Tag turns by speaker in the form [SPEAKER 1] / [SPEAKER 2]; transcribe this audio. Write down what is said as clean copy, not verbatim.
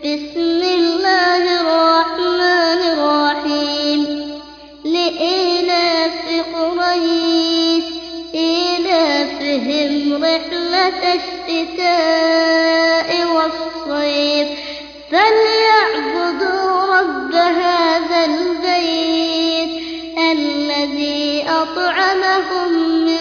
[SPEAKER 1] بسم الله الرحمن الرحيم لإيلاف قريش إيلافهم رحلة الشتاء والصيف فليعبدوا رب هذا البيت الذي أطعمهم